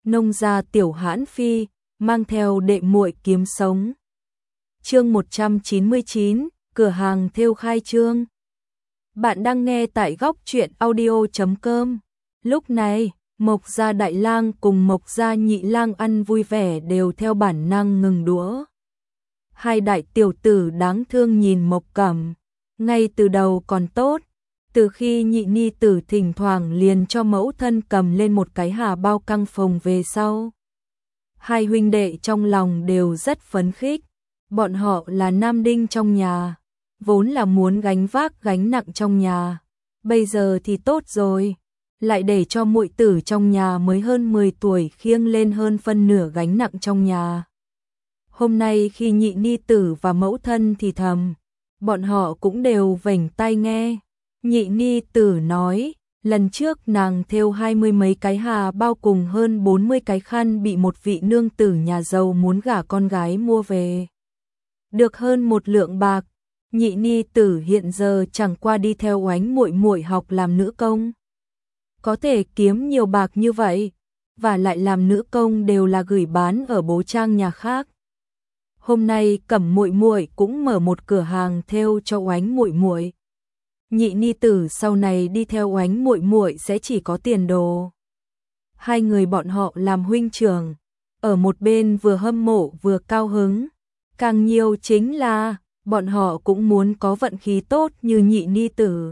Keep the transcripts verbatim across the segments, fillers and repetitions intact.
nông gia tiểu hãn phi, mang theo đệ muội kiếm sống. Chương một trăm chín mươi chín, cửa hàng thêu khai trương. Bạn đang nghe tại góc truyện audio chấm com. Lúc này, Mộc gia đại lang cùng Mộc gia nhị lang ăn vui vẻ đều theo bản năng ngừng đũa. Hai đại tiểu tử đáng thương nhìn Mộc Cẩm, ngay từ đầu còn tốt, từ khi nhị ni tử thỉnh thoảng liền cho mẫu thân cầm lên một cái hà bao căng phồng về sau. Hai huynh đệ trong lòng đều rất phấn khích, bọn họ là nam đinh trong nhà, vốn là muốn gánh vác gánh nặng trong nhà, bây giờ thì tốt rồi, lại để cho muội tử trong nhà mới hơn mười tuổi khiêng lên hơn phân nửa gánh nặng trong nhà. Hôm nay khi nhị ni tử và mẫu thân thì thầm, bọn họ cũng đều vểnh tai nghe. Nhị ni tử nói, lần trước nàng thêu hai mươi mấy cái hà bao cùng hơn bốn mươi cái khăn bị một vị nương tử nhà giàu muốn gả con gái mua về. Được hơn một lượng bạc, nhị ni tử hiện giờ chẳng qua đi theo oánh muội muội học làm nữ công. Có thể kiếm nhiều bạc như vậy, và lại làm nữ công đều là gửi bán ở bố trang nhà khác. Hôm nay Cẩm muội muội cũng mở một cửa hàng thêu cho oánh muội muội. Nhị ni tử sau này đi theo oánh muội muội sẽ chỉ có tiền đồ. Hai người bọn họ làm huynh trưởng, ở một bên vừa hâm mộ vừa cao hứng, càng nhiều chính là bọn họ cũng muốn có vận khí tốt như nhị ni tử.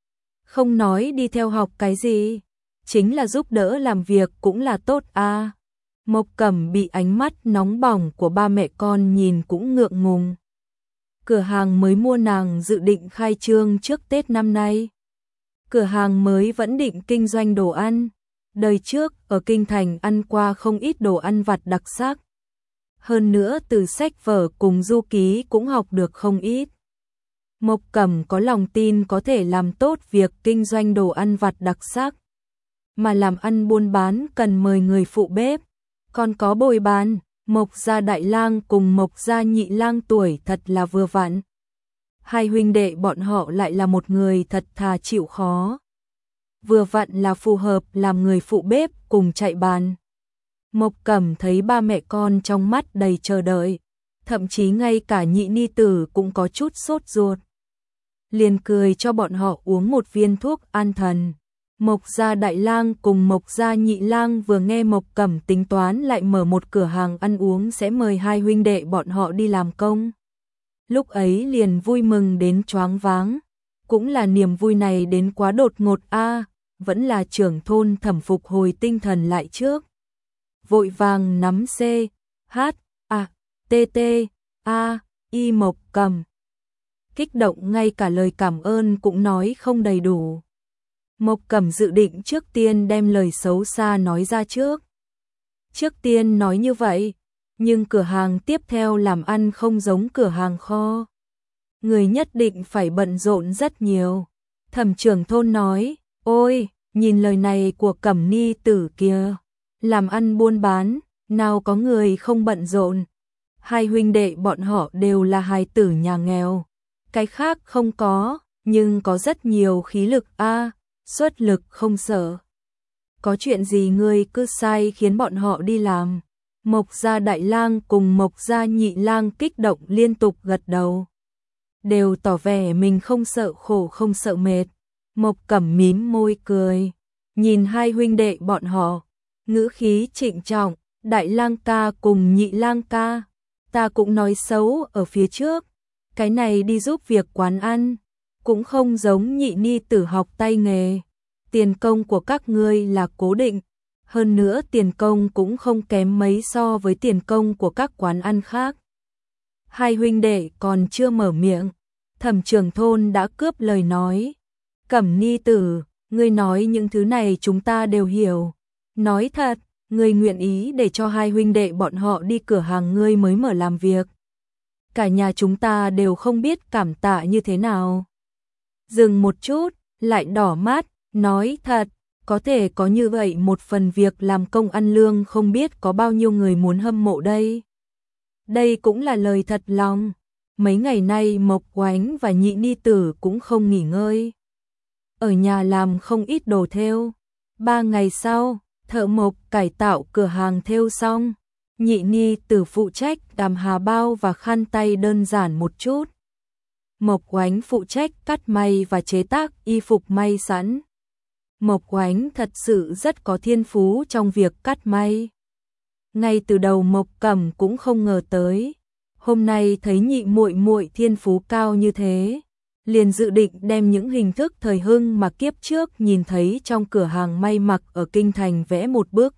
Không nói đi theo học cái gì, chính là giúp đỡ làm việc cũng là tốt a. À. Mộc Cẩm bị ánh mắt nóng bỏng của ba mẹ con nhìn cũng ngượng ngùng. Cửa hàng mới mua nàng dự định khai trương trước Tết năm nay. Cửa hàng mới vẫn định kinh doanh đồ ăn. Đời trước ở Kinh Thành ăn qua không ít đồ ăn vặt đặc sắc. Hơn nữa từ sách vở cùng du ký cũng học được không ít. Mộc Cẩm có lòng tin có thể làm tốt việc kinh doanh đồ ăn vặt đặc sắc. Mà làm ăn buôn bán cần mời người phụ bếp. Còn có bồi bàn, Mộc gia đại lang cùng Mộc gia nhị lang tuổi thật là vừa vặn. Hai huynh đệ bọn họ lại là một người thật thà chịu khó. Vừa vặn là phù hợp làm người phụ bếp cùng chạy bàn. Mộc Cẩm thấy ba mẹ con trong mắt đầy chờ đợi, thậm chí ngay cả nhị ni tử cũng có chút sốt ruột. Liền cười cho bọn họ uống một viên thuốc an thần. Mộc gia đại lang cùng Mộc gia nhị lang vừa nghe Mộc Cẩm tính toán lại mở một cửa hàng ăn uống sẽ mời hai huynh đệ bọn họ đi làm công. Lúc ấy liền vui mừng đến choáng váng, cũng là niềm vui này đến quá đột ngột a, à, vẫn là trưởng thôn Thẩm phục hồi tinh thần lại trước. Vội vàng nắm C, H, A, T T, A, Y Mộc Cẩm. Kích động ngay cả lời cảm ơn cũng nói không đầy đủ. Mộc Cẩm dự định trước tiên đem lời xấu xa nói ra trước. Trước tiên nói như vậy, nhưng cửa hàng tiếp theo làm ăn không giống cửa hàng kho. Người nhất định phải bận rộn rất nhiều. Thẩm trưởng thôn nói, ôi, nhìn lời này của Cẩm ni tử kia, làm ăn buôn bán, nào có người không bận rộn. Hai huynh đệ bọn họ đều là hài tử nhà nghèo. Cái khác không có, nhưng có rất nhiều khí lực a. À, xuất lực không sợ. Có chuyện gì ngươi cứ sai khiến bọn họ đi làm. Mộc gia đại lang cùng Mộc gia nhị lang kích động liên tục gật đầu. Đều tỏ vẻ mình không sợ khổ không sợ mệt. Mộc Cẩm mím môi cười. Nhìn hai huynh đệ bọn họ. Ngữ khí trịnh trọng. Đại lang ca cùng nhị lang ca. Ta cũng nói xấu ở phía trước. Cái này đi giúp việc quán ăn. Cũng không giống nhị ni tử học tay nghề. Tiền công của các ngươi là cố định. Hơn nữa tiền công cũng không kém mấy so với tiền công của các quán ăn khác. Hai huynh đệ còn chưa mở miệng. Thẩm trưởng thôn đã cướp lời nói. Cẩm ni tử, ngươi nói những thứ này chúng ta đều hiểu. Nói thật, ngươi nguyện ý để cho hai huynh đệ bọn họ đi cửa hàng ngươi mới mở làm việc. Cả nhà chúng ta đều không biết cảm tạ như thế nào. Dừng một chút, lại đỏ mắt, nói thật, có thể có như vậy một phần việc làm công ăn lương không biết có bao nhiêu người muốn hâm mộ đây. Đây cũng là lời thật lòng. Mấy ngày nay Mộc Oánh và nhị ni tử cũng không nghỉ ngơi. Ở nhà làm không ít đồ thêu. Ba ngày sau, Thợ mộc cải tạo cửa hàng thêu xong, Nhị Ni Tử phụ trách đàm hà bao và khăn tay đơn giản một chút. Mộc Oánh phụ trách cắt may và chế tác y phục may sẵn. Mộc Oánh thật sự rất có thiên phú trong việc cắt may. Ngay từ đầu Mộc Cẩm cũng không ngờ tới, hôm nay thấy nhị muội muội thiên phú cao như thế, liền dự định đem những hình thức thời hưng mà kiếp trước nhìn thấy trong cửa hàng may mặc ở kinh thành vẽ một bước.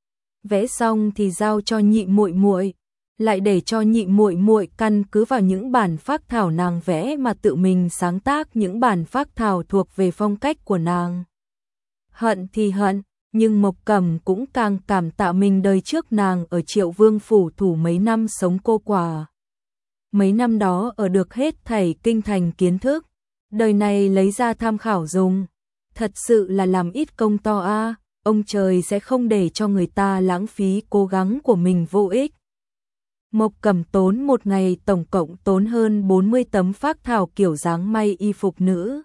Vẽ xong thì giao cho nhị muội muội, lại để cho nhị muội muội căn cứ vào những bản phác thảo nàng vẽ mà tự mình sáng tác những bản phác thảo thuộc về phong cách của nàng. Hận thì hận, nhưng Mộc Cẩm cũng càng cảm tạ mình đời trước nàng ở Triệu Vương phủ thủ mấy năm sống cô quả. Mấy năm đó ở được hết thảy kinh thành kiến thức, đời này lấy ra tham khảo dùng, thật sự là làm ít công to a, à, ông trời sẽ không để cho người ta lãng phí cố gắng của mình vô ích. Mộc Cẩm tốn một ngày tổng cộng tốn hơn bốn mươi tấm phác thảo kiểu dáng may y phục nữ.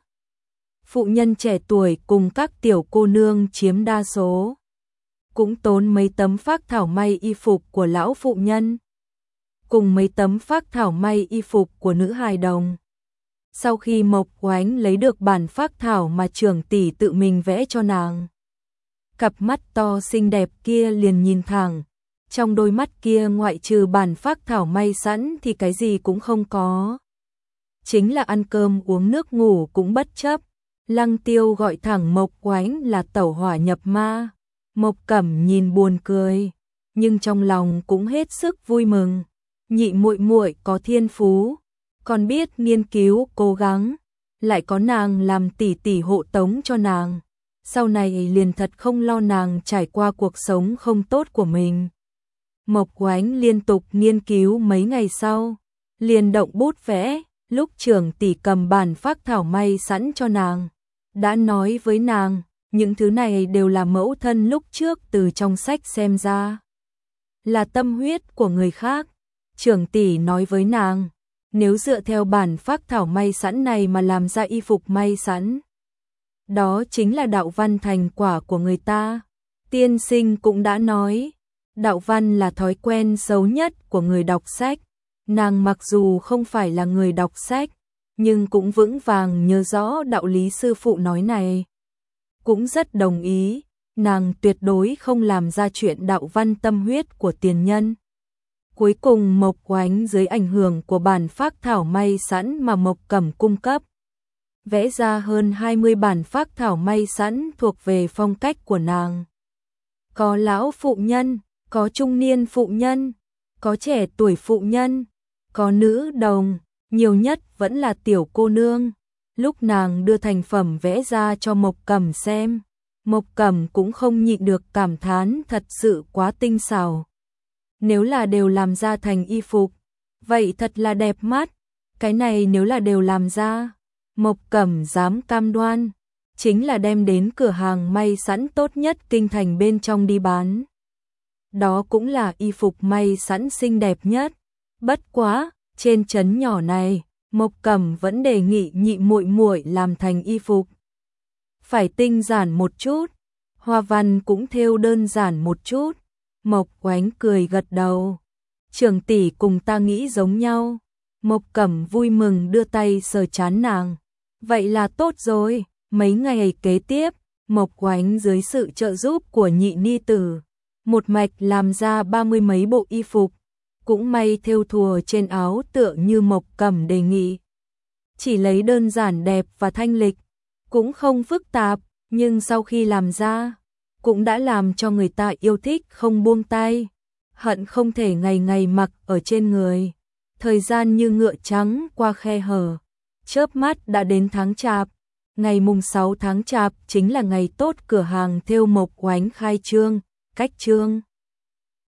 Phụ nhân trẻ tuổi cùng các tiểu cô nương chiếm đa số. Cũng tốn mấy tấm phác thảo may y phục của lão phụ nhân. Cùng mấy tấm phác thảo may y phục của nữ hài đồng. Sau khi Mộc Oánh lấy được bản phác thảo mà trưởng tỷ tự mình vẽ cho nàng, cặp mắt to xinh đẹp kia liền nhìn thẳng. Trong đôi mắt kia ngoại trừ bản phác thảo may sẵn thì cái gì cũng không có. Chính là ăn cơm uống nước ngủ cũng bất chấp. Lăng Tiêu gọi thẳng Mộc Oánh là tẩu hỏa nhập ma. Mộc Cẩm nhìn buồn cười, nhưng trong lòng cũng hết sức vui mừng. Nhị muội muội có thiên phú, còn biết nghiên cứu cố gắng, lại có nàng làm tỷ tỷ hộ tống cho nàng. Sau này liền thật không lo nàng trải qua cuộc sống không tốt của mình. Mộc Oánh liên tục nghiên cứu mấy ngày sau, liền động bút vẽ. Lúc trưởng tỷ cầm bản phác thảo may sẵn cho nàng, đã nói với nàng, những thứ này đều là mẫu thân lúc trước từ trong sách xem ra, là tâm huyết của người khác. Trưởng tỷ nói với nàng, nếu dựa theo bản phác thảo may sẵn này mà làm ra y phục may sẵn, đó chính là đạo văn thành quả của người ta. Tiên sinh cũng đã nói, đạo văn là thói quen xấu nhất của người đọc sách. Nàng mặc dù không phải là người đọc sách, nhưng cũng vững vàng nhớ rõ đạo lý sư phụ nói này. Cũng rất đồng ý, nàng tuyệt đối không làm ra chuyện đạo văn tâm huyết của tiền nhân. Cuối cùng Mộc Oánh dưới ảnh hưởng của bản phác thảo may sẵn mà Mộc Cẩm cung cấp, vẽ ra hơn hai mươi bản phác thảo may sẵn thuộc về phong cách của nàng. Có lão phụ nhân, có trung niên phụ nhân, có trẻ tuổi phụ nhân, có nữ đồng, nhiều nhất vẫn là tiểu cô nương. Lúc nàng đưa thành phẩm vẽ ra cho Mộc Cẩm xem, Mộc Cẩm cũng không nhịn được cảm thán thật sự quá tinh xảo. Nếu là đều làm ra thành y phục, vậy thật là đẹp mắt. Cái này nếu là đều làm ra, Mộc Cẩm dám cam đoan, chính là đem đến cửa hàng may sẵn tốt nhất kinh thành bên trong đi bán. Đó cũng là y phục may sẵn xinh đẹp nhất. Bất quá, trên trấn nhỏ này, Mộc Cẩm vẫn đề nghị nhị muội muội làm thành y phục phải tinh giản một chút, hoa văn cũng thêu đơn giản một chút. Mộc Oánh cười gật đầu. Trưởng tỷ cùng ta nghĩ giống nhau. Mộc Cẩm vui mừng đưa tay sờ trán nàng. Vậy là tốt rồi. Mấy ngày kế tiếp, Mộc Oánh dưới sự trợ giúp của nhị ni tử, một mạch làm ra ba mươi mấy bộ y phục, cũng may thêu thùa trên áo tựa như Mộc Cẩm đề nghị. Chỉ lấy đơn giản đẹp và thanh lịch, cũng không phức tạp, nhưng sau khi làm ra, cũng đã làm cho người ta yêu thích không buông tay, hận không thể ngày ngày mặc ở trên người. Thời gian như ngựa trắng qua khe hở, chớp mắt đã đến tháng Chạp. Ngày mùng sáu tháng Chạp chính là ngày tốt cửa hàng thêu Mộc Oánh khai trương, cách trương.